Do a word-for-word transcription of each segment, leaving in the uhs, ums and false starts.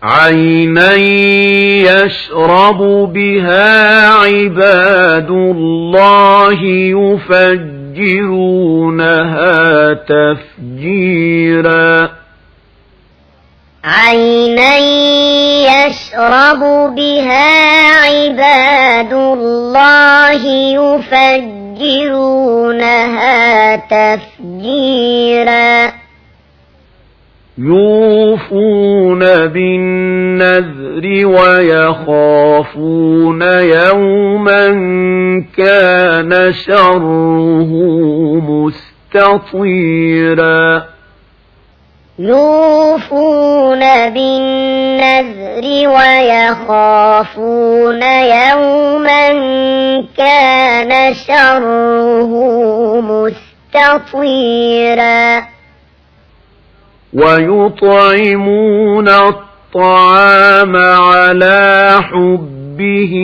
عينا يشرب بها عباد الله يفجرونها تفجيرا عينا يشرب بها عباد الله يفجرونها تفجيرا يوفون بالنذر ويخافون يوما كان شره مستطيرا يوفون بالنذر ويخافون يوما كان شره مستطيرا ويطعمون الطعام على حبه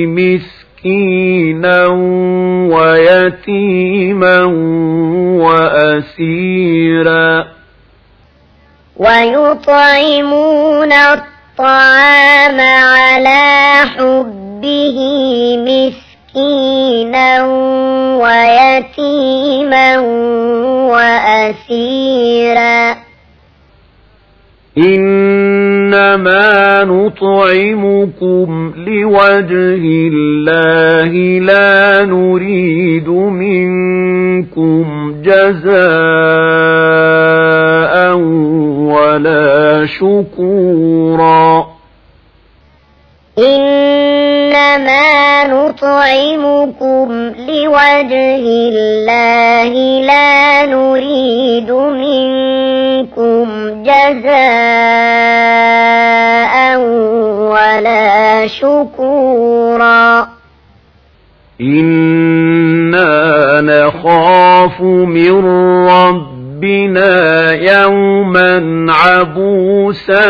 مسكينا ويتيما وأسيرا ويطعمون الطعام على حبه مسكينا ويتيما وأسيرا إنما نطعمكم لوجه الله لا نريد منكم جزاء ولا شكورا إنما نطعمكم لوجه الله لا نريد منكم جزاء ولا شكورا إنا نخاف من ربنا يوما عبوسا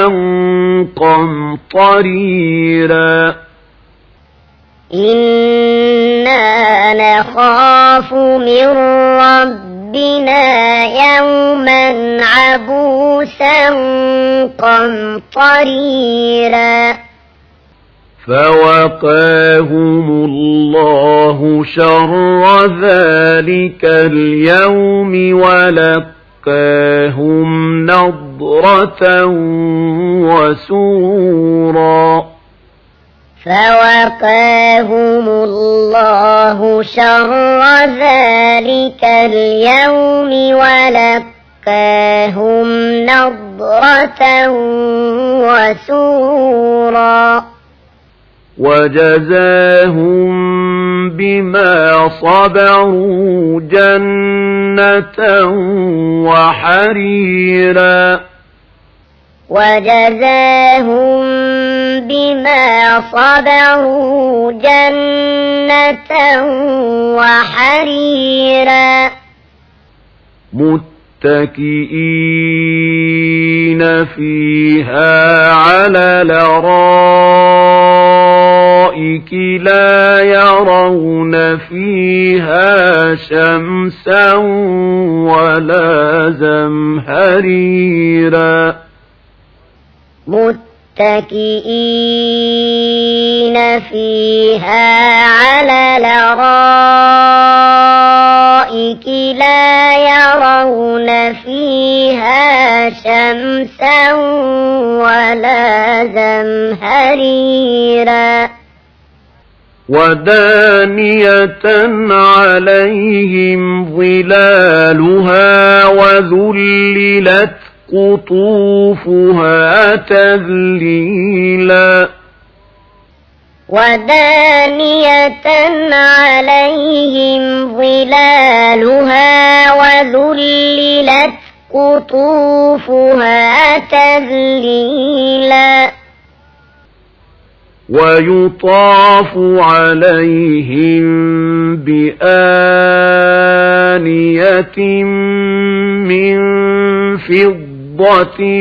قمطريرا إنا نخاف من ربنا يوما عبوسا قمطريرا فوقاهم الله شر ذلك اليوم ولقاهم نضرة وسرورا فوقاهم الله شر ذلك اليوم ولقاهم نضرة وسرورا وجزاهم بما صبروا جنة وحريرا وجزاهم بما صبروا جنة وحريرا متكئين فيها على الأرائك لا يرون فيها شمسا ولا زمهريرا متكئين فيها على الأرائك لا يرون فيها شمسا ولا زمهريرا ودانية عليهم ظلالها وذللت قطوفها تذليلا ودانية عليهم ظلالها وذللت قطوفها تذليلا ويطاف عليهم بآنية من فضة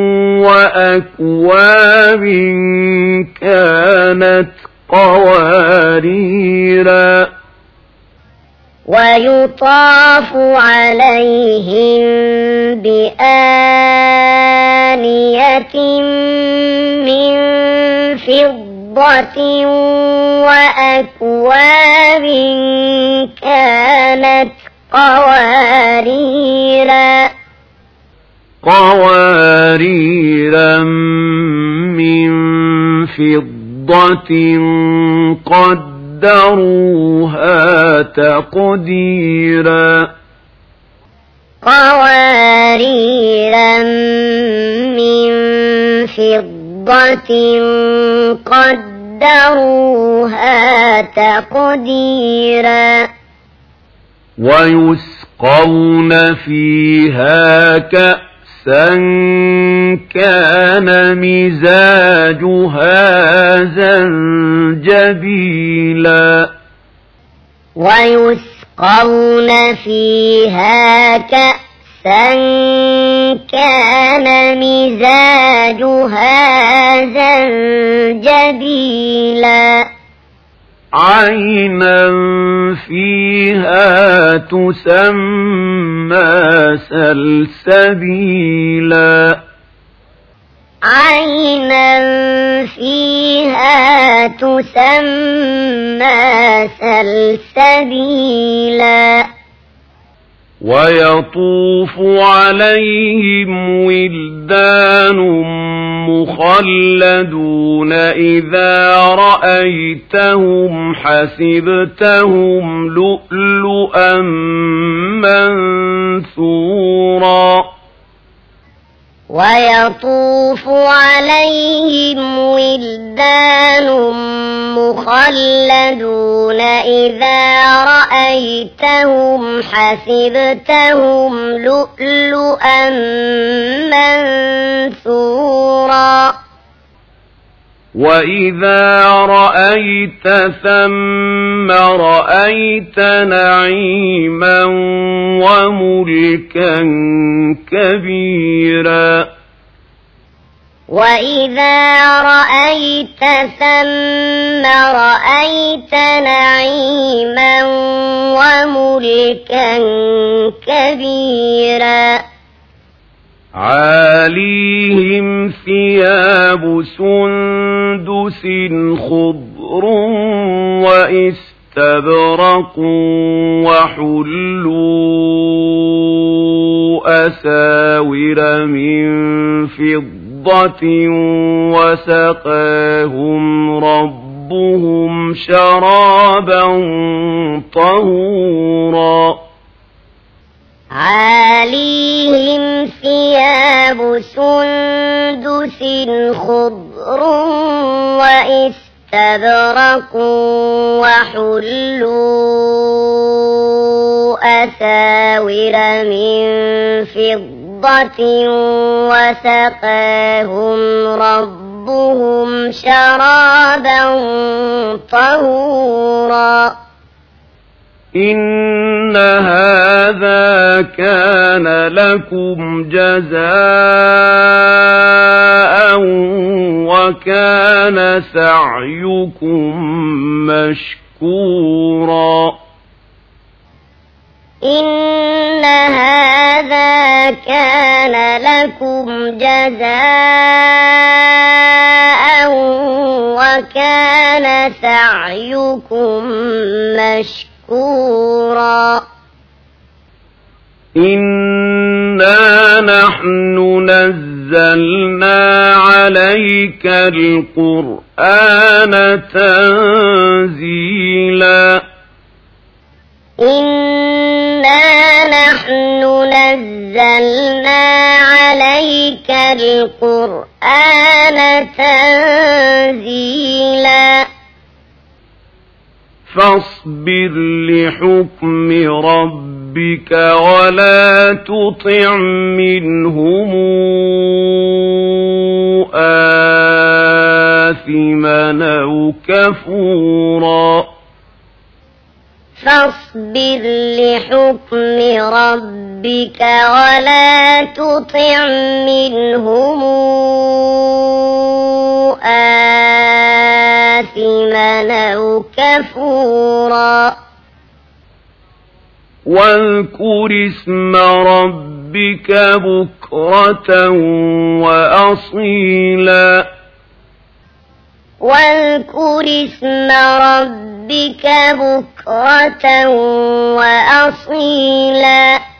وأكواب كانت قواريرا ويطاف عليهم بآنية فضة وأكواب كانت قواريرا قواريرا من فضة قدروها تقديرا قواريرا من فضة قدروها تقديرا ويسقون فيها كأسا كان مزاجها زنجبيلا ويسقون فيها كأسا كان مزاجها زنجبيلا عينا فيها تسمى سلسبيلا عينا فيها تسمى سلسبيلا ويطوف عليهم ولدان مخلدون إذا رأيتهم حسبتهم لؤلؤا منثورا ويطوف عليهم ولدان مخلدون إذا رأيتهم حسبتهم لؤلؤا منثورا وإذا رأيت ثم رأيت نعيما وملكا كبيرا وإذا رأيت ثم رأيت نعيما وملكا كبيرا عاليهم ثياب سندس خضر واستبرق وحلوا أساور من فضة وسقاهم ربهم شرابا طهورا عاليهم ثياب سندس خضر واستبرق وحلوا أساور من فضة وسقاهم ربهم شرابا طهورا إن هذا كان لكم جزاء وكان سعيكم مشكورا إن هذا كان لكم جزاء وكان سعيكم مشكورا إنا نحن نزلنا عليك القرآن تنزيلا إنا نحن نزلنا عليك القرآن تنزيلا فاصبر لحكم ربك ولا تطع منهم آثما أو كفورا فاصبر لحكم ربك ولا تطع منهم آثما أو كفورا واذكر اسم ربك بكرة وأصيلا واذكر اسم ربك بكرة وأصيلا